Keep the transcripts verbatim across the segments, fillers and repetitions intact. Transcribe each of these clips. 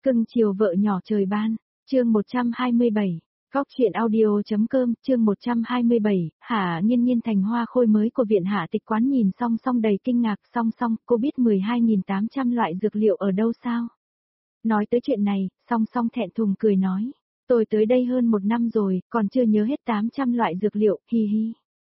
Cưng chiều vợ nhỏ trời ban, chương một trăm hai mươi bảy, Góc truyện audio.com, chương một trăm hai mươi bảy, Hạ Nghiên Nghiên thành hoa khôi mới của viện Hạ Tịch Quán nhìn Song Song đầy kinh ngạc. Song Song, cô biết mười hai nghìn tám trăm loại dược liệu ở đâu sao? Nói tới chuyện này, Song Song thẹn thùng cười nói, tôi tới đây hơn một năm rồi, còn chưa nhớ hết tám trăm loại dược liệu, hi hi.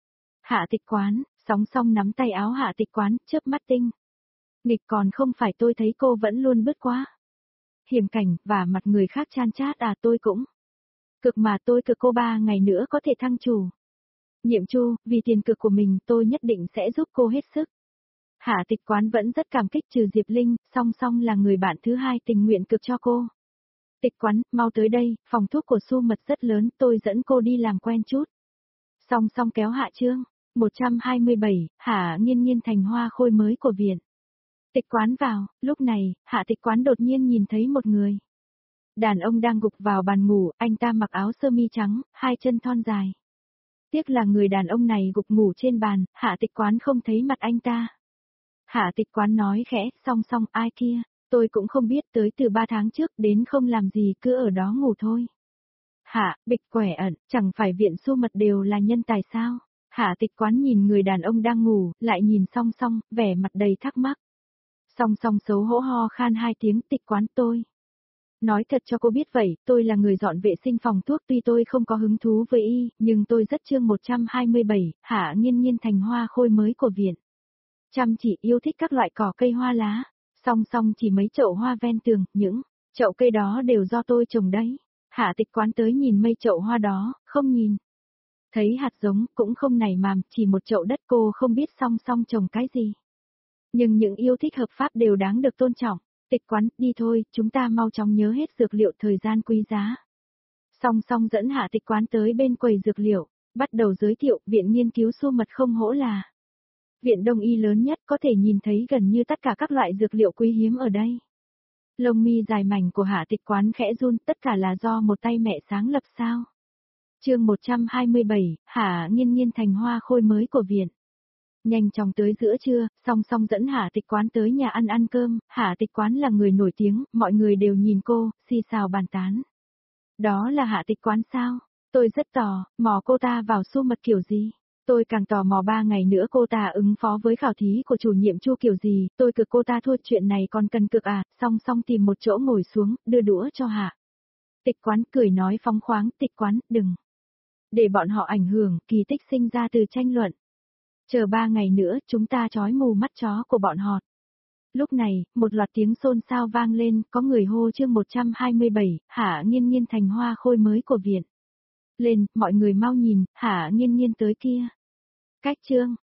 Hạ Tịch Quán, Song Song nắm tay áo Hạ Tịch Quán, chớp mắt tinh. Nghịch, còn không phải tôi thấy cô vẫn luôn bứt quá. Hiểm cảnh, và mặt người khác chan chát à, tôi cũng. Cực mà tôi cực cô ba ngày nữa có thể thăng chủ. Nhiệm Chu, vì tiền cực của mình tôi nhất định sẽ giúp cô hết sức. Hạ Tịch Quán vẫn rất cảm kích, trừ Diệp Linh, Song Song là người bạn thứ hai tình nguyện cực cho cô. Tịch Quán, mau tới đây, phòng thuốc của Su Mật rất lớn, tôi dẫn cô đi làm quen chút. Song Song kéo Hạ Chương, một trăm hai mươi bảy, Hạ Nghiên Nghiên thành hoa khôi mới của viện. Tịch Quán vào, lúc này, Hạ Tịch Quán đột nhiên nhìn thấy một người. Đàn ông đang gục vào bàn ngủ, anh ta mặc áo sơ mi trắng, hai chân thon dài. Tiếc là người đàn ông này gục ngủ trên bàn, Hạ Tịch Quán không thấy mặt anh ta. Hạ Tịch Quán nói khẽ, Song Song, ai kia, tôi cũng không biết, tới từ ba tháng trước đến không làm gì, cứ ở đó ngủ thôi. Hạ, bịch quẻ ẩn, chẳng phải viện Su Mật đều là nhân tài sao? Hạ Tịch Quán nhìn người đàn ông đang ngủ, lại nhìn Song Song, vẻ mặt đầy thắc mắc. Song Song xấu hổ ho khan hai tiếng, Tịch Quán tôi. Nói thật cho cô biết vậy, tôi là người dọn vệ sinh phòng thuốc, tuy tôi không có hứng thú với y, nhưng tôi rất chương một trăm hai mươi bảy, Hạ Nghiên Nghiên thành hoa khôi mới của viện. Chăm chỉ yêu thích các loại cỏ cây hoa lá, Song Song chỉ mấy chậu hoa ven tường, những chậu cây đó đều do tôi trồng đấy. Hạ Tịch Quán tới nhìn mấy chậu hoa đó, không nhìn. Thấy hạt giống, cũng không nảy mầm, chỉ một chậu đất, cô không biết Song Song trồng cái gì. Nhưng những yêu thích hợp pháp đều đáng được tôn trọng. Tịch Quán, đi thôi, chúng ta mau chóng nhớ hết dược liệu, thời gian quý giá. Song Song dẫn Hạ Tịch Quán tới bên quầy dược liệu, bắt đầu giới thiệu, viện nghiên cứu Su Mật không hổ là viện đông y lớn nhất, có thể nhìn thấy gần như tất cả các loại dược liệu quý hiếm ở đây. Lông mi dài mảnh của Hạ Tịch Quán khẽ run, tất cả là do một tay mẹ sáng lập sao? Chương một trăm hai mươi bảy, Hạ Nghiên Nghiên thành hoa khôi mới của viện. Nhanh chóng tới giữa trưa, Song Song dẫn Hạ Tịch Quán tới nhà ăn ăn cơm. Hạ Tịch Quán là người nổi tiếng, mọi người đều nhìn cô, xì xào bàn tán. Đó là Hạ Tịch Quán sao? Tôi rất tò mò cô ta vào Su Mật kiểu gì? Tôi càng tò mò ba ngày nữa cô ta ứng phó với khảo thí của chủ nhiệm Chu kiểu gì, tôi cực cô ta thua, chuyện này còn cần cực à? Song Song tìm một chỗ ngồi xuống, đưa đũa cho Hạ Tịch Quán, cười nói phóng khoáng, Tịch Quán, đừng để bọn họ ảnh hưởng, kỳ tích sinh ra từ tranh luận. Chờ ba ngày nữa, chúng ta chói mù mắt chó của bọn họ. Lúc này, một loạt tiếng xôn xao vang lên, có người hô chương một trăm hai mươi bảy, Hạ Nghiên Nghiên thành hoa khôi mới của viện. Lên, mọi người mau nhìn, Hạ Nghiên Nghiên tới kia. Cách chương,